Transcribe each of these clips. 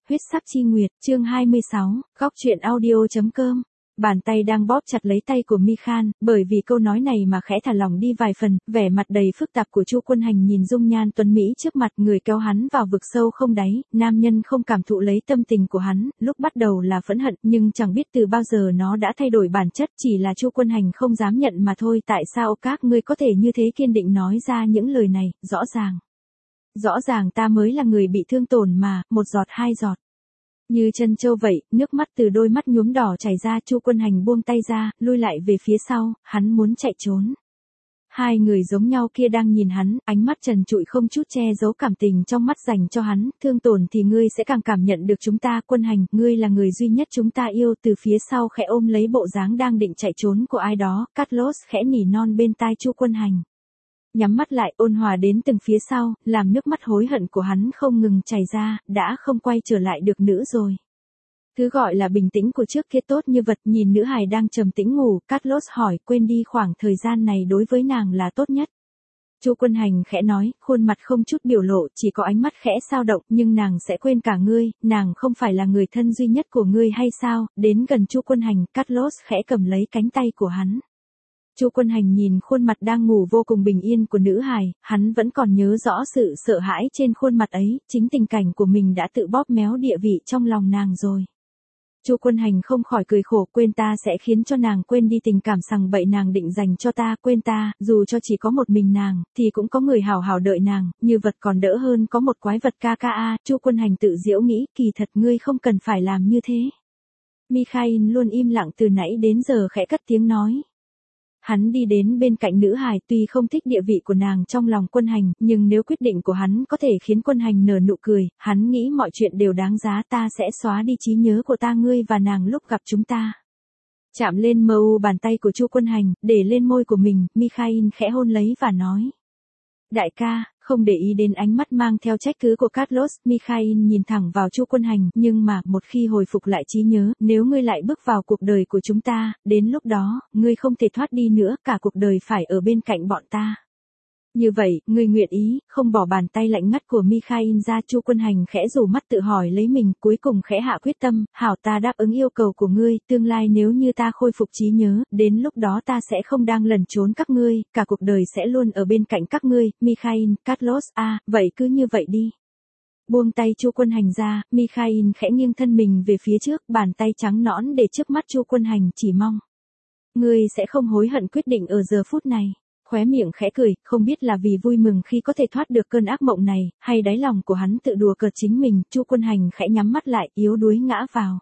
huyết sắc chi nguyệt, chương 26, góc truyện audio.com. Bàn tay đang bóp chặt lấy tay của Mi-khan, bởi vì câu nói này mà khẽ thả lỏng đi vài phần, vẻ mặt đầy phức tạp của Chu Quân Hành nhìn dung nhan tuấn mỹ trước mặt, người kéo hắn vào vực sâu không đáy, nam nhân không cảm thụ lấy tâm tình của hắn, lúc bắt đầu là phẫn hận, nhưng chẳng biết từ bao giờ nó đã thay đổi bản chất, chỉ là Chu Quân Hành không dám nhận mà thôi. Tại sao các ngươi có thể như thế kiên định nói ra những lời này, rõ ràng ta mới là người bị thương tổn mà, một giọt hai giọt. Như chân châu vậy, nước mắt từ đôi mắt nhuốm đỏ chảy ra. Chu Quân Hành buông tay ra, lui lại về phía sau, hắn muốn chạy trốn. Hai người giống nhau kia đang nhìn hắn, ánh mắt trần trụi không chút che giấu cảm tình trong mắt dành cho hắn. Thương tổn thì ngươi sẽ càng cảm nhận được chúng ta. Quân Hành, ngươi là người duy nhất chúng ta yêu. Từ phía sau khẽ ôm lấy bộ dáng đang định chạy trốn của ai đó, Carlos khẽ nỉ non bên tai Chu Quân Hành. Nhắm mắt lại, ôn hòa đến từng phía sau, làm nước mắt hối hận của hắn không ngừng chảy ra, đã không quay trở lại được nữa rồi. Thứ gọi là bình tĩnh của trước kia tốt như vật. Nhìn nữ hài đang trầm tĩnh ngủ, Carlos hỏi, quên đi khoảng thời gian này đối với nàng là tốt nhất. Chu Quân Hành khẽ nói, khuôn mặt không chút biểu lộ, chỉ có ánh mắt khẽ dao động, nhưng nàng sẽ quên cả ngươi, nàng không phải là người thân duy nhất của ngươi hay sao? Đến gần Chu Quân Hành, Carlos khẽ cầm lấy cánh tay của hắn. Chu Quân Hành nhìn khuôn mặt đang ngủ vô cùng bình yên của nữ hài, hắn vẫn còn nhớ rõ sự sợ hãi trên khuôn mặt ấy, chính tình cảnh của mình đã tự bóp méo địa vị trong lòng nàng rồi. Chu Quân Hành không khỏi cười khổ, quên ta sẽ khiến cho nàng quên đi tình cảm sằng bậy nàng định dành cho ta, quên ta, dù cho chỉ có một mình nàng, thì cũng có người hảo hảo đợi nàng, như vật còn đỡ hơn có một quái vật ca. Chu Quân Hành tự giễu nghĩ, kỳ thật ngươi không cần phải làm như thế. Mikhail luôn im lặng từ nãy đến giờ khẽ cất tiếng nói. Hắn đi đến bên cạnh nữ hài, tuy không thích địa vị của nàng trong lòng Quân Hành, nhưng nếu quyết định của hắn có thể khiến Quân Hành nở nụ cười, hắn nghĩ mọi chuyện đều đáng giá. Ta sẽ xóa đi trí nhớ của ta, ngươi và nàng lúc gặp chúng ta. Chạm lên mờ u bàn tay của Chu Quân Hành, để lên môi của mình, Mikhail khẽ hôn lấy và nói. Đại ca, không để ý đến ánh mắt mang theo trách cứ của Carlos, Mikhail nhìn thẳng vào Chu Quân Hành, nhưng mà, một khi hồi phục lại trí nhớ, nếu ngươi lại bước vào cuộc đời của chúng ta, đến lúc đó, ngươi không thể thoát đi nữa, cả cuộc đời phải ở bên cạnh bọn ta. Như vậy, ngươi nguyện ý, không bỏ bàn tay lạnh ngắt của Mikhail ra. Chu Quân Hành khẽ rủ mắt tự hỏi lấy mình, cuối cùng khẽ hạ quyết tâm, hảo, ta đáp ứng yêu cầu của ngươi, tương lai nếu như ta khôi phục trí nhớ, đến lúc đó ta sẽ không đang lẩn trốn các ngươi, cả cuộc đời sẽ luôn ở bên cạnh các ngươi. Mikhail, Carlos, vậy cứ như vậy đi. Buông tay Chu Quân Hành ra, Mikhail khẽ nghiêng thân mình về phía trước, bàn tay trắng nõn để trước mắt Chu Quân Hành, chỉ mong. Ngươi sẽ không hối hận quyết định ở giờ phút này. Khóe miệng khẽ cười, không biết là vì vui mừng khi có thể thoát được cơn ác mộng này, hay đáy lòng của hắn tự đùa cợt chính mình. Chu Quân Hành khẽ nhắm mắt lại, yếu đuối ngã vào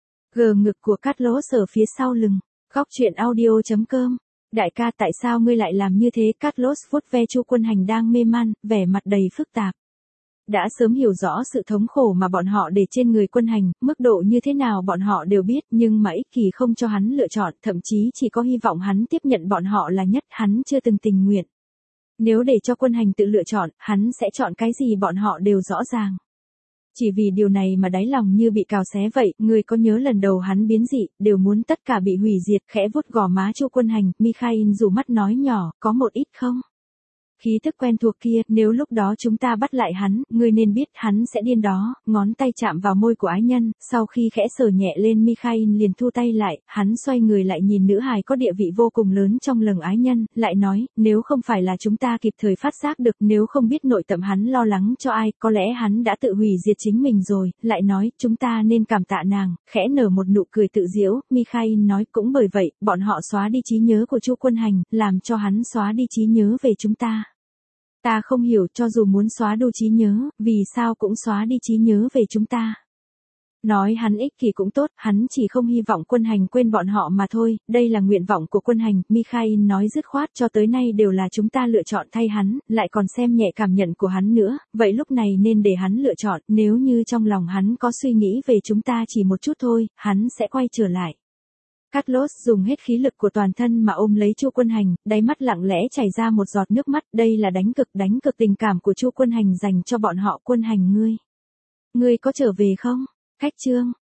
gờ ngực của Carlos ở phía sau lưng. Góc truyện audio.com. Đại ca, tại sao ngươi lại làm như thế? Carlos vuốt ve Chu Quân Hành đang mê man, vẻ mặt đầy phức tạp. Đã sớm hiểu rõ sự thống khổ mà bọn họ để trên người Quân Hành, mức độ như thế nào bọn họ đều biết, nhưng mà ích kỷ không cho hắn lựa chọn, thậm chí chỉ có hy vọng hắn tiếp nhận bọn họ là nhất, hắn chưa từng tình nguyện. Nếu để cho Quân Hành tự lựa chọn, hắn sẽ chọn cái gì bọn họ đều rõ ràng. Chỉ vì điều này mà đáy lòng như bị cào xé vậy. Người có nhớ lần đầu hắn biến dị, đều muốn tất cả bị hủy diệt. Khẽ vuốt gò má Chu Quân Hành, Mikhail rủ mắt nói nhỏ, có một ít không? Khí thức quen thuộc kia, nếu lúc đó chúng ta bắt lại hắn, ngươi nên biết hắn sẽ điên đó. Ngón tay chạm vào môi của ái nhân, sau khi khẽ sờ nhẹ lên, Mikhail liền thu tay lại, hắn xoay người lại nhìn nữ hài có địa vị vô cùng lớn trong lòng ái nhân, lại nói, nếu không phải là chúng ta kịp thời phát giác được, nếu không biết nội tâm hắn lo lắng cho ai, có lẽ hắn đã tự hủy diệt chính mình rồi. Lại nói, chúng ta nên cảm tạ nàng, khẽ nở một nụ cười tự giễu. Mikhail nói, cũng bởi vậy, bọn họ xóa đi trí nhớ của Chu Quân Hành, làm cho hắn xóa đi trí nhớ về chúng ta. Ta không hiểu, cho dù muốn xóa đi trí nhớ, vì sao cũng xóa đi trí nhớ về chúng ta. Nói hắn ích kỷ cũng tốt, hắn chỉ không hy vọng Quân Hành quên bọn họ mà thôi, đây là nguyện vọng của Quân Hành. Mikhail nói dứt khoát, cho tới nay đều là chúng ta lựa chọn thay hắn, lại còn xem nhẹ cảm nhận của hắn nữa, vậy lúc này nên để hắn lựa chọn, nếu như trong lòng hắn có suy nghĩ về chúng ta chỉ một chút thôi, hắn sẽ quay trở lại. Carlos dùng hết khí lực của toàn thân mà ôm lấy Chu Quân Hành, đáy mắt lặng lẽ chảy ra một giọt nước mắt, đây là đánh cực tình cảm của Chu Quân Hành dành cho bọn họ. Quân Hành, ngươi có trở về không? Cách chương